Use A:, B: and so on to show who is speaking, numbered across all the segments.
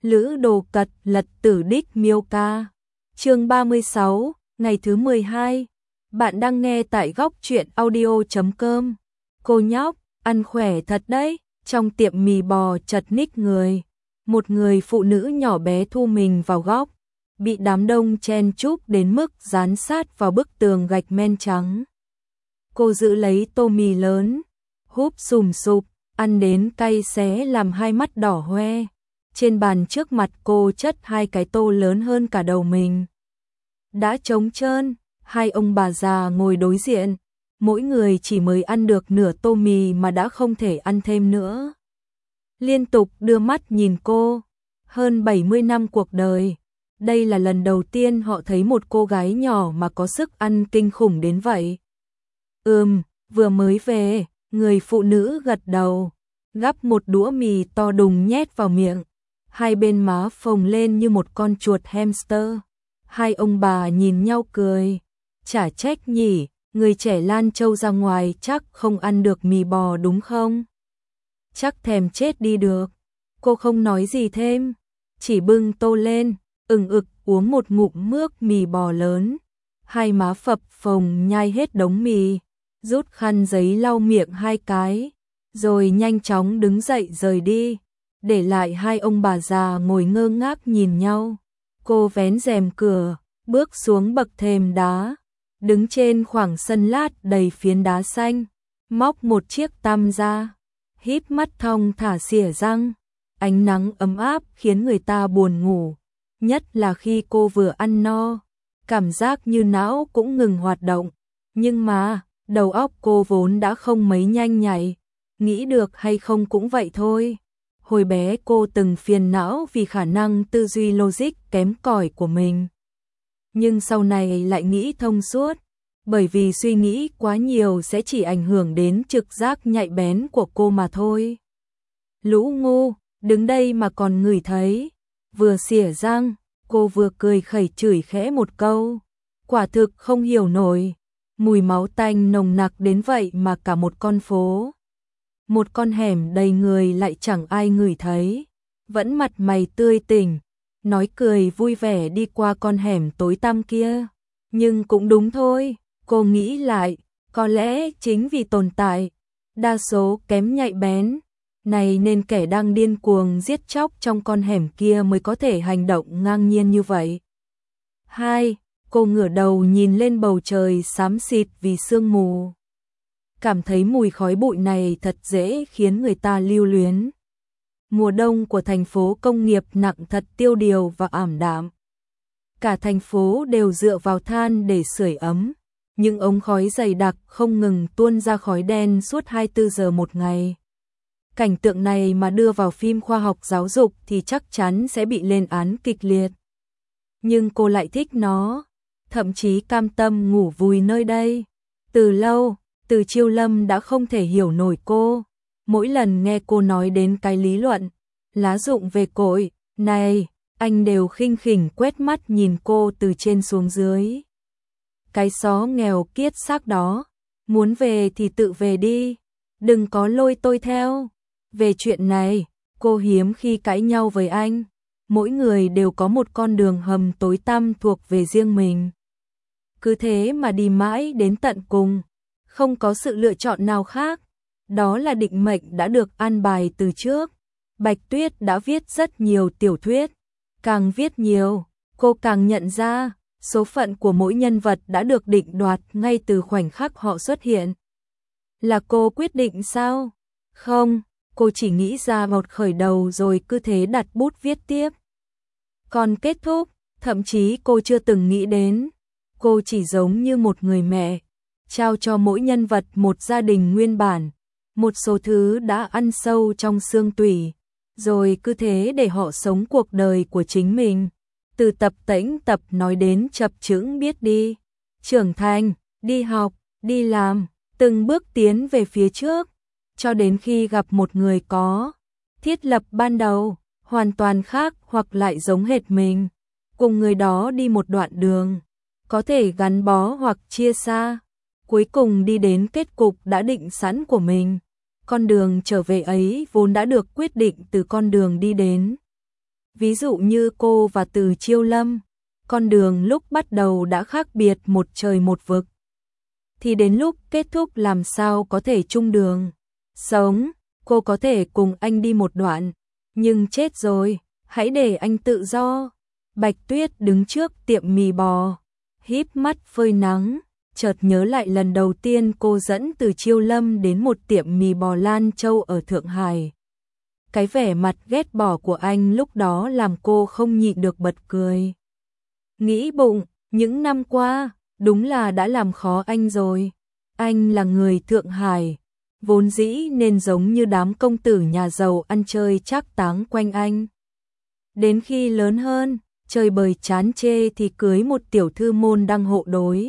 A: Lữ Đồ Cật Lật Tử Đích Miêu Ca. Chương 36, ngày thứ 12. Bạn đang nghe tại góc truyện audio.com. Cô nhóc, ăn khỏe thật đấy. Trong tiệm mì bò chật ních người. Một người phụ nữ nhỏ bé thu mình vào góc, bị đám đông chen chúc đến mức dán sát vào bức tường gạch men trắng. Cô giữ lấy tô mì lớn, húp sùm sụp, ăn đến cay xé làm hai mắt đỏ hoe. Trên bàn trước mặt cô chất hai cái tô lớn hơn cả đầu mình. Đã trống trơn, hai ông bà già ngồi đối diện, mỗi người chỉ mới ăn được nửa tô mì mà đã không thể ăn thêm nữa. Liên tục đưa mắt nhìn cô, hơn 70 năm cuộc đời, đây là lần đầu tiên họ thấy một cô gái nhỏ mà có sức ăn kinh khủng đến vậy. Vừa mới về, người phụ nữ gật đầu, gắp một đũa mì to đùng nhét vào miệng, hai bên má phồng lên như một con chuột hamster. Hai ông bà nhìn nhau cười, chả trách nhỉ, người trẻ Lan Châu ra ngoài chắc không ăn được mì bò đúng không? Chắc thèm chết đi được. Cô không nói gì thêm, chỉ bưng tô lên, ực uống một ngụm nước mì bò lớn. Hai má phập phồng nhai hết đống mì, rút khăn giấy lau miệng hai cái, rồi nhanh chóng đứng dậy rời đi, để lại hai ông bà già ngồi ngơ ngác nhìn nhau. Cô vén rèm cửa, bước xuống bậc thềm đá, đứng trên khoảng sân lát đầy phiến đá xanh, móc một chiếc tăm ra, híp mắt thong thả xỉa răng. Ánh nắng ấm áp khiến người ta buồn ngủ, nhất là khi cô vừa ăn no, cảm giác như não cũng ngừng hoạt động. Nhưng mà, đầu óc cô vốn đã không mấy nhanh nhạy, nghĩ được hay không cũng vậy thôi. Hồi bé cô từng phiền não vì khả năng tư duy logic kém cỏi của mình. Nhưng sau này lại nghĩ thông suốt, bởi vì suy nghĩ quá nhiều sẽ chỉ ảnh hưởng đến trực giác nhạy bén của cô mà thôi. Lũ ngu, đứng đây mà còn ngửi thấy. Vừa xỉa răng, cô vừa cười khẩy chửi khẽ một câu. Quả thực không hiểu nổi, mùi máu tanh nồng nặc đến vậy mà cả một con phố, một con hẻm đầy người lại chẳng ai ngửi thấy. Vẫn mặt mày tươi tỉnh, nói cười vui vẻ đi qua con hẻm tối tăm kia. Nhưng cũng đúng thôi, cô nghĩ lại, có lẽ chính vì tồn tại đa số kém nhạy bén này nên kẻ đang điên cuồng giết chóc trong con hẻm kia mới có thể hành động ngang nhiên như vậy. Cô ngửa đầu nhìn lên bầu trời xám xịt vì sương mù. Cảm thấy mùi khói bụi này thật dễ khiến người ta lưu luyến. Mùa đông của thành phố công nghiệp nặng thật tiêu điều và ảm đạm. Cả thành phố đều dựa vào than để sưởi ấm. Những ống khói dày đặc không ngừng tuôn ra khói đen suốt 24 giờ một ngày. Cảnh tượng này mà đưa vào phim khoa học giáo dục thì chắc chắn sẽ bị lên án kịch liệt. Nhưng cô lại thích nó, thậm chí cam tâm ngủ vùi nơi đây. Từ lâu, Từ Chiêu Lâm đã không thể hiểu nổi cô. Mỗi lần nghe cô nói đến cái lý luận lá rụng về cội này, anh đều khinh khỉnh quét mắt nhìn cô từ trên xuống dưới. Cái xó nghèo kiết xác đó, muốn về thì tự về đi, đừng có lôi tôi theo. Về chuyện này, cô hiếm khi cãi nhau với anh. Mỗi người đều có một con đường hầm tối tăm thuộc về riêng mình. Cứ thế mà đi mãi đến tận cùng, không có sự lựa chọn nào khác. Đó là định mệnh đã được an bài từ trước. Bạch Tuyết đã viết rất nhiều tiểu thuyết. Càng viết nhiều, cô càng nhận ra, số phận của mỗi nhân vật đã được định đoạt ngay từ khoảnh khắc họ xuất hiện. Là cô quyết định sao? Không, cô chỉ nghĩ ra một khởi đầu rồi cứ thế đặt bút viết tiếp. Còn kết thúc, thậm chí cô chưa từng nghĩ đến. Cô chỉ giống như một người mẹ, trao cho mỗi nhân vật một gia đình nguyên bản, một số thứ đã ăn sâu trong xương tủy, rồi cứ thế để họ sống cuộc đời của chính mình. Từ tập tễnh tập nói đến chập chững biết đi, trưởng thành, đi học, đi làm, từng bước tiến về phía trước, cho đến khi gặp một người có thiết lập ban đầu hoàn toàn khác hoặc lại giống hệt mình, cùng người đó đi một đoạn đường, có thể gắn bó hoặc chia xa, cuối cùng đi đến kết cục đã định sẵn của mình. Con đường trở về ấy vốn đã được quyết định từ con đường đi đến. Ví dụ như cô và Từ Chiêu Lâm, con đường lúc bắt đầu đã khác biệt một trời một vực. Thì đến lúc kết thúc làm sao có thể chung đường sống, cô có thể cùng anh đi một đoạn, nhưng chết rồi, hãy để anh tự do. Bạch Tuyết đứng trước tiệm mì bò, híp mắt phơi nắng, chợt nhớ lại lần đầu tiên cô dẫn Từ Chiêu Lâm đến một tiệm mì bò Lan Châu ở Thượng Hải. Cái vẻ mặt ghét bỏ của anh lúc đó làm cô không nhịn được bật cười. Nghĩ bụng, những năm qua, đúng là đã làm khó anh rồi. Anh là người Thượng Hải, vốn dĩ nên giống như đám công tử nhà giàu ăn chơi trác táng quanh anh. Đến khi lớn hơn, chơi bời chán chê thì cưới một tiểu thư môn đăng hộ đối.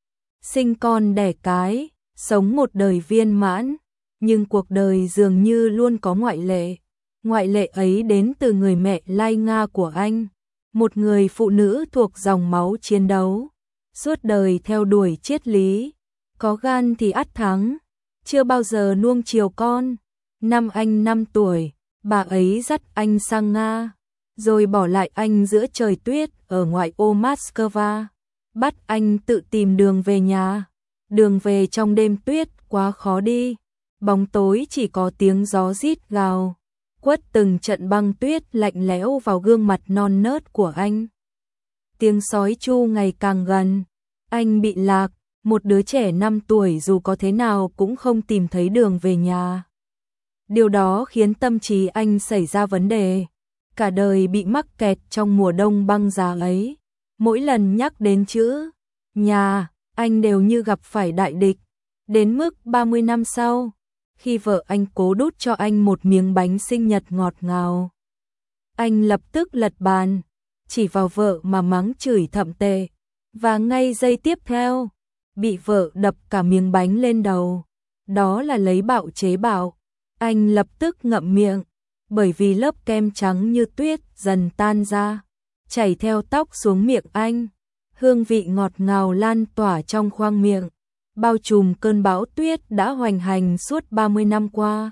A: Sinh con đẻ cái, sống một đời viên mãn, nhưng cuộc đời dường như luôn có ngoại lệ. Ngoại lệ ấy đến từ người mẹ Lai Nga của anh, một người phụ nữ thuộc dòng máu chiến đấu, suốt đời theo đuổi triết lý, có gan thì ắt thắng, chưa bao giờ nuông chiều con. Năm anh 5 tuổi, bà ấy dắt anh sang Nga, rồi bỏ lại anh giữa trời tuyết ở ngoại ô Moscow, bắt anh tự tìm đường về nhà. Đường về trong đêm tuyết quá khó đi, bóng tối chỉ có tiếng gió rít gào, quất từng trận băng tuyết lạnh lẽo vào gương mặt non nớt của anh. Tiếng sói tru ngày càng gần, anh bị lạc, một đứa trẻ 5 tuổi dù có thế nào cũng không tìm thấy đường về nhà. Điều đó khiến tâm trí anh xảy ra vấn đề, cả đời bị mắc kẹt trong mùa đông băng giá ấy. Mỗi lần nhắc đến chữ nhà, anh đều như gặp phải đại địch. Đến mức 30 năm sau, khi vợ anh cố đút cho anh một miếng bánh sinh nhật ngọt ngào, anh lập tức lật bàn, chỉ vào vợ mà mắng chửi thậm tệ, và ngay giây tiếp theo, bị vợ đập cả miếng bánh lên đầu. Đó là lấy bạo chế bạo. Anh lập tức ngậm miệng, bởi vì lớp kem trắng như tuyết dần tan ra, chảy theo tóc xuống miệng anh. Hương vị ngọt ngào lan tỏa trong khoang miệng, bao trùm cơn bão tuyết đã hoành hành suốt 30 năm qua.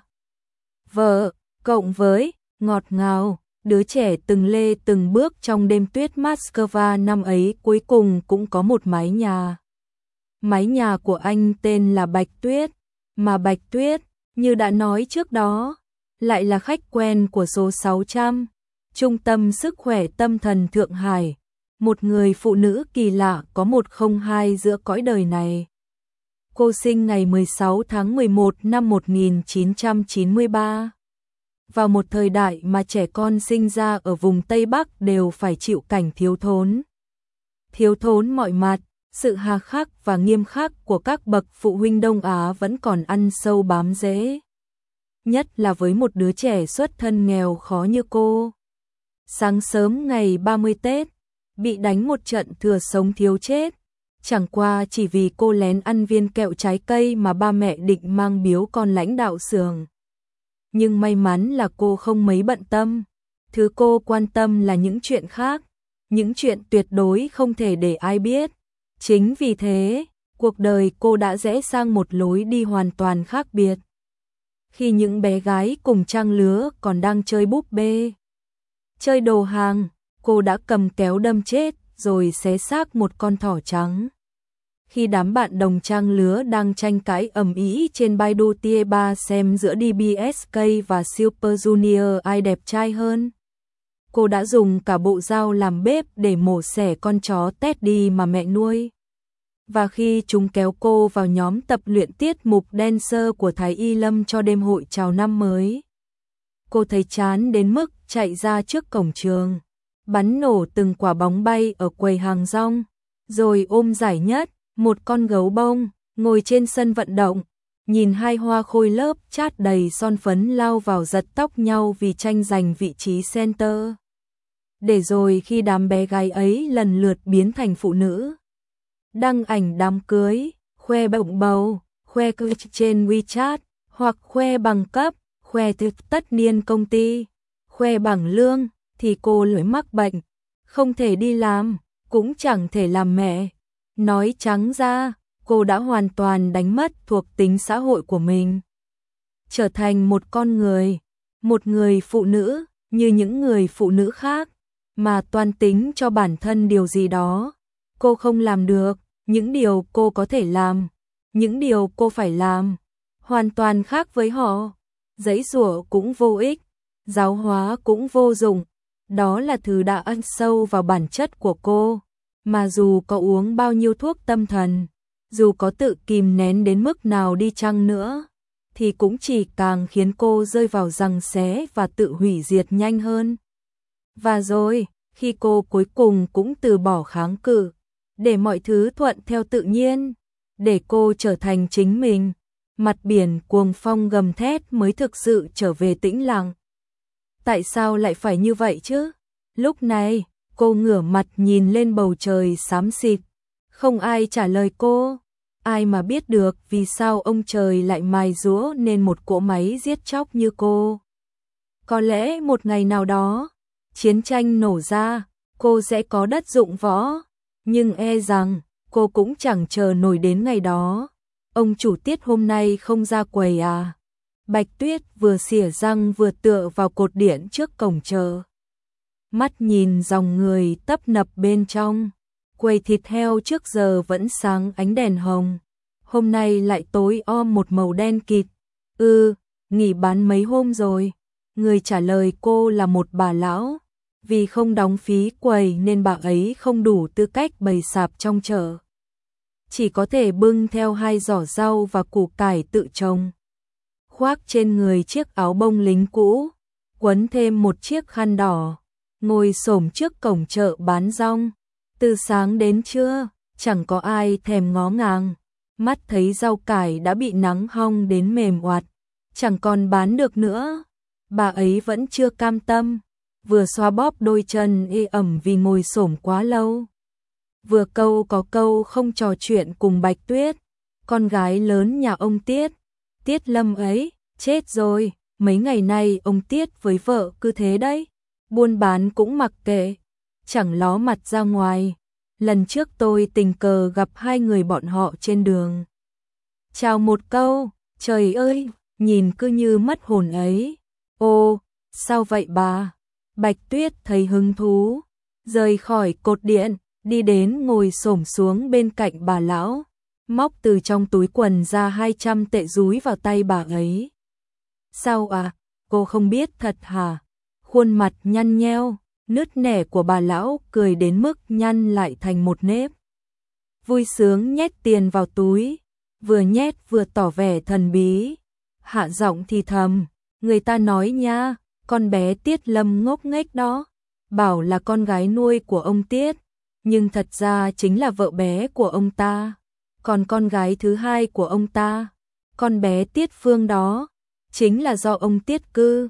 A: Vợ, cộng với ngọt ngào, đứa trẻ từng lê từng bước trong đêm tuyết Moscow năm ấy cuối cùng cũng có một mái nhà. Mái nhà của anh tên là Bạch Tuyết, mà Bạch Tuyết, như đã nói trước đó, lại là khách quen của số 600, Trung tâm Sức khỏe Tâm thần Thượng Hải, một người phụ nữ kỳ lạ có 102 giữa cõi đời này. Cô sinh ngày 16 tháng 11 năm 1993. Vào một thời đại mà trẻ con sinh ra ở vùng Tây Bắc đều phải chịu cảnh thiếu thốn. Thiếu thốn mọi mặt, sự hà khắc và nghiêm khắc của các bậc phụ huynh Đông Á vẫn còn ăn sâu bám rễ. Nhất là với một đứa trẻ xuất thân nghèo khó như cô. Sáng sớm ngày 30 Tết, bị đánh một trận thừa sống thiếu chết, chẳng qua chỉ vì cô lén ăn viên kẹo trái cây mà ba mẹ định mang biếu con lãnh đạo xưởng. Nhưng may mắn là cô không mấy bận tâm, thứ cô quan tâm là những chuyện khác, những chuyện tuyệt đối không thể để ai biết. Chính vì thế, cuộc đời cô đã rẽ sang một lối đi hoàn toàn khác biệt. Khi những bé gái cùng trang lứa còn đang chơi búp bê, chơi đồ hàng, cô đã cầm kéo đâm chết rồi xé xác một con thỏ trắng. Khi đám bạn đồng trang lứa đang tranh cãi ầm ĩ trên Baidu Tieba xem giữa DBSK và Super Junior ai đẹp trai hơn, cô đã dùng cả bộ dao làm bếp để mổ xẻ con chó Teddy mà mẹ nuôi. Và khi chúng kéo cô vào nhóm tập luyện tiết mục dancer của Thái Y Lâm cho đêm hội chào năm mới, cô thấy chán đến mức chạy ra trước cổng trường, bắn nổ từng quả bóng bay ở quầy hàng rong, rồi ôm giải nhất, một con gấu bông, ngồi trên sân vận động, nhìn hai hoa khôi lớp chát đầy son phấn lao vào giật tóc nhau vì tranh giành vị trí center. Để rồi khi đám bé gái ấy lần lượt biến thành phụ nữ, đăng ảnh đám cưới, khoe bụng bầu, khoe cơ trên WeChat, hoặc khoe bằng cấp, khoe thực tất niên công ty, khoe bằng lương, thì cô lưỡi mắc bệnh, không thể đi làm, cũng chẳng thể làm mẹ. Nói trắng ra, cô đã hoàn toàn đánh mất thuộc tính xã hội của mình. Trở thành một con người, một người phụ nữ, như những người phụ nữ khác. mà toan tính cho bản thân điều gì đó. Cô không làm được, những điều cô có thể làm, những điều cô phải làm, hoàn toàn khác với họ. Giãy giụa cũng vô ích, giáo hóa cũng vô dụng, đó là thứ đã ăn sâu vào bản chất của cô. Mà dù có uống bao nhiêu thuốc tâm thần, dù có tự kìm nén đến mức nào đi chăng nữa, thì cũng chỉ càng khiến cô rơi vào giằng xé và tự hủy diệt nhanh hơn. Và rồi, khi cô cuối cùng cũng từ bỏ kháng cự, để mọi thứ thuận theo tự nhiên, để cô trở thành chính mình, mặt biển cuồng phong gầm thét mới thực sự trở về tĩnh lặng. Tại sao lại phải như vậy chứ? Lúc này, cô ngửa mặt nhìn lên bầu trời xám xịt, không ai trả lời cô. Ai mà biết được vì sao ông trời lại mài giũa nên một cỗ máy giết chóc như cô. Có lẽ một ngày nào đó, chiến tranh nổ ra, cô sẽ có đất dụng võ, nhưng e rằng cô cũng chẳng chờ nổi đến ngày đó. Ông chủ Tiết hôm nay không ra quầy à? Bạch Tuyết vừa xỉa răng vừa tựa vào cột điện trước cổng chờ. Mắt nhìn dòng người tấp nập bên trong. Quầy thịt heo trước giờ vẫn sáng ánh đèn hồng, hôm nay lại tối om một màu đen kịt. Nghỉ bán mấy hôm rồi. Người trả lời cô là một bà lão. Vì không đóng phí quầy nên bà ấy không đủ tư cách bày sạp trong chợ. Chỉ có thể bưng theo 2 giỏ rau và củ cải tự trồng. Khoác trên người chiếc áo bông lính cũ, quấn thêm một chiếc khăn đỏ, ngồi xổm trước cổng chợ bán rong. Từ sáng đến trưa, chẳng có ai thèm ngó ngàng. Mắt thấy rau cải đã bị nắng hong đến mềm oạt, chẳng còn bán được nữa. Bà ấy vẫn chưa cam tâm, vừa xoa bóp đôi chân ê ẩm vì ngồi xổm quá lâu, vừa câu có câu không trò chuyện cùng Bạch Tuyết, con gái lớn nhà ông Tiết. Tiết Lâm ấy, chết rồi, mấy ngày nay ông Tiết với vợ cứ thế đấy, buôn bán cũng mặc kệ, chẳng ló mặt ra ngoài. Lần trước tôi tình cờ gặp 2 người bọn họ trên đường. Chào một câu, trời ơi, nhìn cứ như mất hồn ấy. Ô, sao vậy bà? Bạch Tuyết thấy hứng thú, rời khỏi cột điện, đi đến ngồi xổm xuống bên cạnh bà lão, móc từ trong túi quần ra 200 tệ dúi vào tay bà ấy. Sao à, cô không biết thật hả? Khuôn mặt nhăn nheo, nứt nẻ của bà lão cười đến mức nhăn lại thành một nếp. Vui sướng nhét tiền vào túi, vừa nhét vừa tỏ vẻ thần bí, hạ giọng thì thầm, người ta nói nha, con bé Tiết Lâm ngốc nghếch đó, bảo là con gái nuôi của ông Tiết, nhưng thật ra chính là vợ bé của ông ta. Còn con gái thứ hai của ông ta, con bé Tiết Phương đó, chính là do ông Tiết Cư,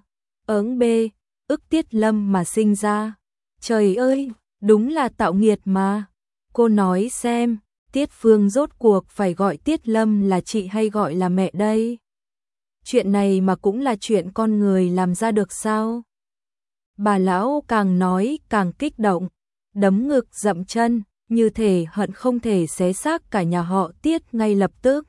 A: ức Tiết Lâm mà sinh ra. Trời ơi, đúng là tạo nghiệt mà. Cô nói xem, Tiết Phương rốt cuộc phải gọi Tiết Lâm là chị hay gọi là mẹ đây? Chuyện này mà cũng là chuyện con người làm ra được sao? Bà lão càng nói càng kích động, đấm ngực dậm chân, như thể hận không thể xé xác cả nhà họ Tiết ngay lập tức.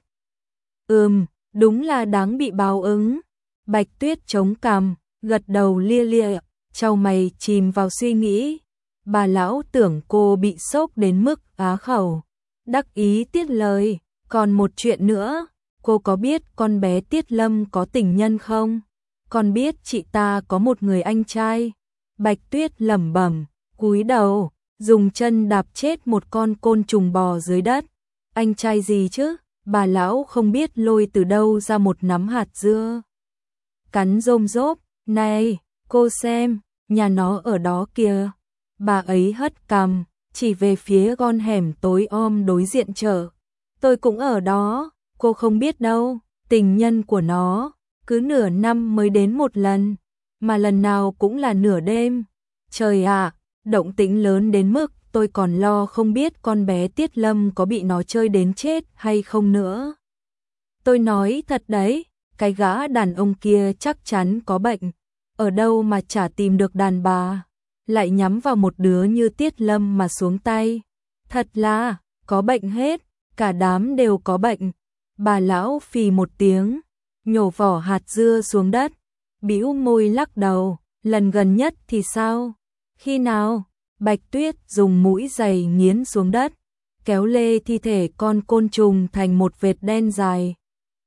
A: Đúng là đáng bị báo ứng. Bạch Tuyết chống cằm, gật đầu lia lịa, chau mày chìm vào suy nghĩ. Bà lão tưởng cô bị sốc đến mức á khẩu, đắc ý tiết lời, còn một chuyện nữa, cô có biết con bé Tiết Lâm có tình nhân không? Con biết chị ta có một người anh trai. Bạch Tuyết lẩm bẩm, cúi đầu, dùng chân đạp chết một con côn trùng bò dưới đất. Anh trai gì chứ? Bà lão không biết lôi từ đâu ra một nắm hạt dưa. Cắn rôm rốp, này, cô xem, nhà nó ở đó kìa. Bà ấy hất cằm, chỉ về phía con hẻm tối om đối diện chợ. Tôi cũng ở đó, cô không biết đâu, tình nhân của nó, cứ nửa năm mới đến một lần, mà lần nào cũng là nửa đêm. Trời ạ, động tĩnh lớn đến mức tôi còn lo không biết con bé Tiết Lâm có bị nó chơi đến chết hay không nữa. Tôi nói thật đấy, cái gã đàn ông kia chắc chắn có bệnh, ở đâu mà chả tìm được đàn bà, lại nhắm vào một đứa như Tiết Lâm mà xuống tay. Thật là, có bệnh hết, cả đám đều có bệnh. Bà lão phì một tiếng, nhổ vỏ hạt dưa xuống đất, bĩu môi lắc đầu, lần gần nhất thì sao? Khi nào? Bạch Tuyết dùng mũi giày nghiến xuống đất, kéo lê thi thể con côn trùng thành một vệt đen dài.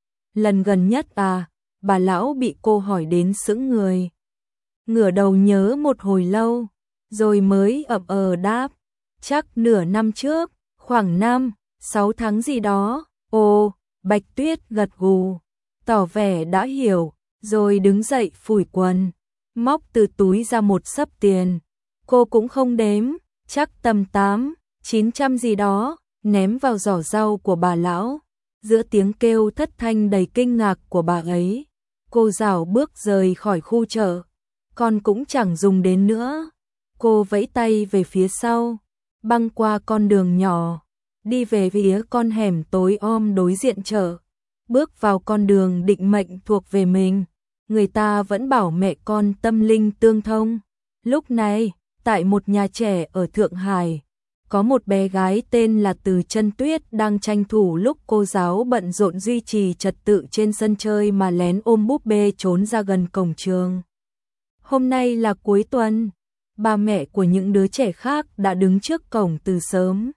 A: Lần gần nhất à? Bà lão bị cô hỏi đến sững người. Ngửa đầu nhớ một hồi lâu, rồi mới ậm đáp. Chắc nửa năm trước, khoảng 5-6 tháng gì đó. Ồ, Bạch Tuyết gật gù, tỏ vẻ đã hiểu, rồi đứng dậy phủi quần, móc từ túi ra một xấp tiền. Cô cũng không đếm, chắc tầm 800-900 gì đó, ném vào giỏ rau của bà lão. Giữa tiếng kêu thất thanh đầy kinh ngạc của bà ấy, cô rảo bước rời khỏi khu chợ. Con cũng chẳng dùng đến nữa. Cô vẫy tay về phía sau, băng qua con đường nhỏ, đi về phía con hẻm tối om đối diện chợ. Bước vào con đường định mệnh thuộc về mình. Người ta vẫn bảo mẹ con tâm linh tương thông. Lúc này, tại một nhà trẻ ở Thượng Hải, có một bé gái tên là Từ Chân Tuyết đang tranh thủ lúc cô giáo bận rộn duy trì trật tự trên sân chơi mà lén ôm búp bê trốn ra gần cổng trường. Hôm nay là cuối tuần, ba mẹ của những đứa trẻ khác đã đứng trước cổng từ sớm.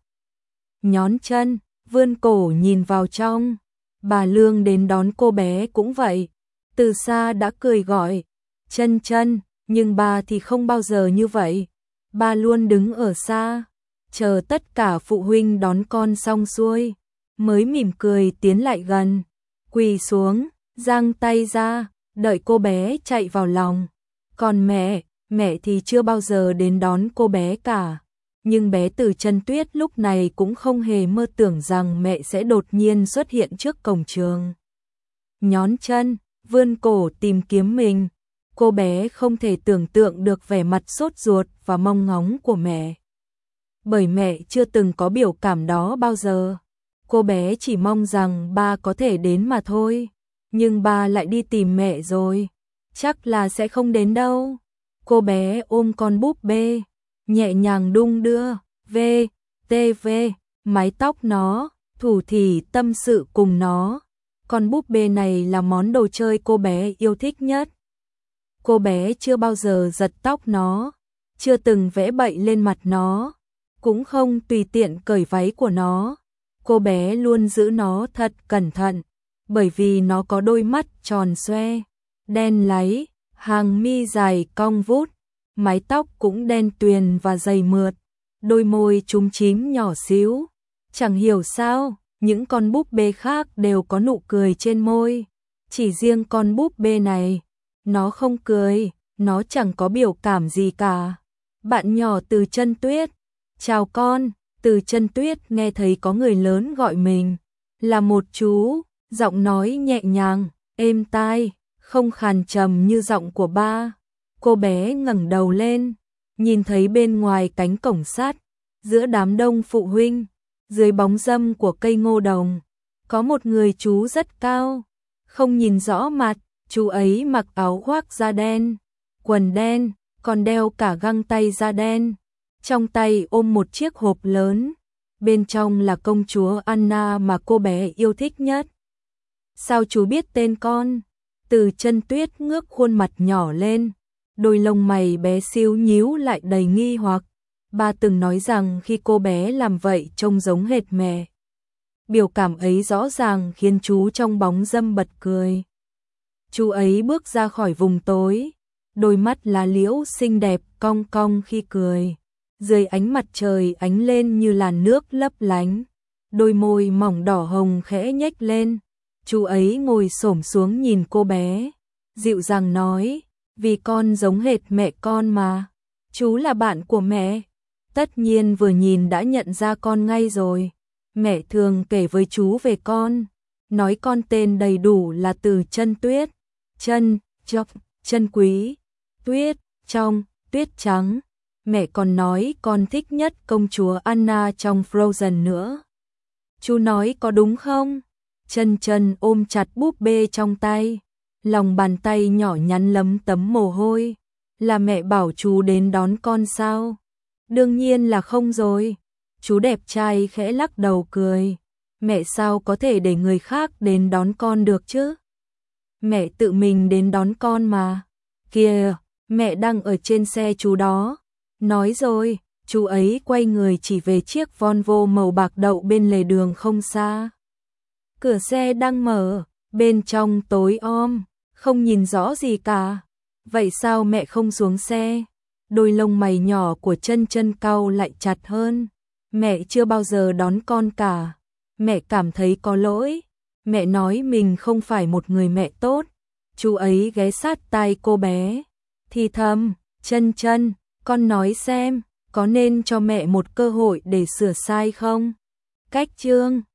A: Nhón chân, vươn cổ nhìn vào trong. Bà Lương đến đón cô bé cũng vậy. Từ xa đã cười gọi, Chân Chân, nhưng bà thì không bao giờ như vậy. Bà luôn đứng ở xa, chờ tất cả phụ huynh đón con xong xuôi, mới mỉm cười tiến lại gần, quỳ xuống, giang tay ra, đợi cô bé chạy vào lòng. Còn mẹ thì chưa bao giờ đến đón cô bé cả. Nhưng bé Từ Chân Tuyết lúc này cũng không hề mơ tưởng rằng mẹ sẽ đột nhiên xuất hiện trước cổng trường. Nhón chân, vươn cổ tìm kiếm mình. Cô bé không thể tưởng tượng được vẻ mặt sốt ruột và mong ngóng của mẹ. Bởi mẹ chưa từng có biểu cảm đó bao giờ. Cô bé chỉ mong rằng ba có thể đến mà thôi. Nhưng ba lại đi tìm mẹ rồi. Chắc là sẽ không đến đâu. Cô bé ôm con búp bê, nhẹ nhàng đung đưa, mái tóc nó, thủ thỉ tâm sự cùng nó. Con búp bê này là món đồ chơi cô bé yêu thích nhất. Cô bé chưa bao giờ giật tóc nó, chưa từng vẽ bậy lên mặt nó, cũng không tùy tiện cởi váy của nó. Cô bé luôn giữ nó thật cẩn thận, bởi vì nó có đôi mắt tròn xoe, đen láy, hàng mi dài cong vút, mái tóc cũng đen tuyền và dày mượt, đôi môi chúm chím nhỏ xíu. Chẳng hiểu sao, những con búp bê khác đều có nụ cười trên môi, chỉ riêng con búp bê này, nó không cười, nó chẳng có biểu cảm gì cả. Bạn nhỏ Từ Chân Tuyết, chào con. Từ Chân Tuyết nghe thấy có người lớn gọi mình, là một chú, giọng nói nhẹ nhàng, êm tai, không khàn trầm như giọng của ba. Cô bé ngẩng đầu lên, nhìn thấy bên ngoài cánh cổng sắt, giữa đám đông phụ huynh, dưới bóng râm của cây ngô đồng, có một người chú rất cao, không nhìn rõ mặt. Chú ấy mặc áo khoác da đen, quần đen, còn đeo cả găng tay da đen. Trong tay ôm một chiếc hộp lớn, bên trong là công chúa Anna mà cô bé yêu thích nhất. Sao chú biết tên con? Từ Chân Tuyết ngước khuôn mặt nhỏ lên, đôi lông mày bé xíu nhíu lại đầy nghi hoặc. Ba từng nói rằng khi cô bé làm vậy trông giống hệt mẹ. Biểu cảm ấy rõ ràng khiến chú trong bóng râm bật cười. Chú ấy bước ra khỏi vùng tối, đôi mắt lá liễu xinh đẹp cong cong khi cười, dưới ánh mặt trời ánh lên như làn nước lấp lánh, đôi môi mỏng đỏ hồng khẽ nhếch lên. Chú ấy ngồi xổm xuống nhìn cô bé, dịu dàng nói, vì con giống hệt mẹ con mà, chú là bạn của mẹ. Tất nhiên vừa nhìn đã nhận ra con ngay rồi. Mẹ thường kể với chú về con, nói con tên đầy đủ là Từ Chân Tuyết, chân, chọc, chân quý, tuyết, trong, tuyết trắng. Mẹ còn nói con thích nhất công chúa Anna trong Frozen nữa. Chú nói có đúng không? Chân Chân ôm chặt búp bê trong tay, lòng bàn tay nhỏ nhắn lấm tấm mồ hôi. Là mẹ bảo chú đến đón con sao? Đương nhiên là không rồi. Chú đẹp trai khẽ lắc đầu cười. Mẹ sao có thể để người khác đến đón con được chứ? Mẹ tự mình đến đón con mà. Kìa, mẹ đang ở trên xe chú đó. Nói rồi, chú ấy quay người chỉ về chiếc Volvo màu bạc đậu bên lề đường không xa. Cửa xe đang mở, bên trong tối om, không nhìn rõ gì cả. Vậy sao mẹ không xuống xe? Đôi lông mày nhỏ của Chân Chân cau lại chặt hơn. Mẹ chưa bao giờ đón con cả. Mẹ cảm thấy có lỗi. Mẹ nói mình không phải một người mẹ tốt. Chú ấy ghé sát tai cô bé, thì thầm, Chân Chân, con nói xem, có nên cho mẹ một cơ hội để sửa sai không? Cách chương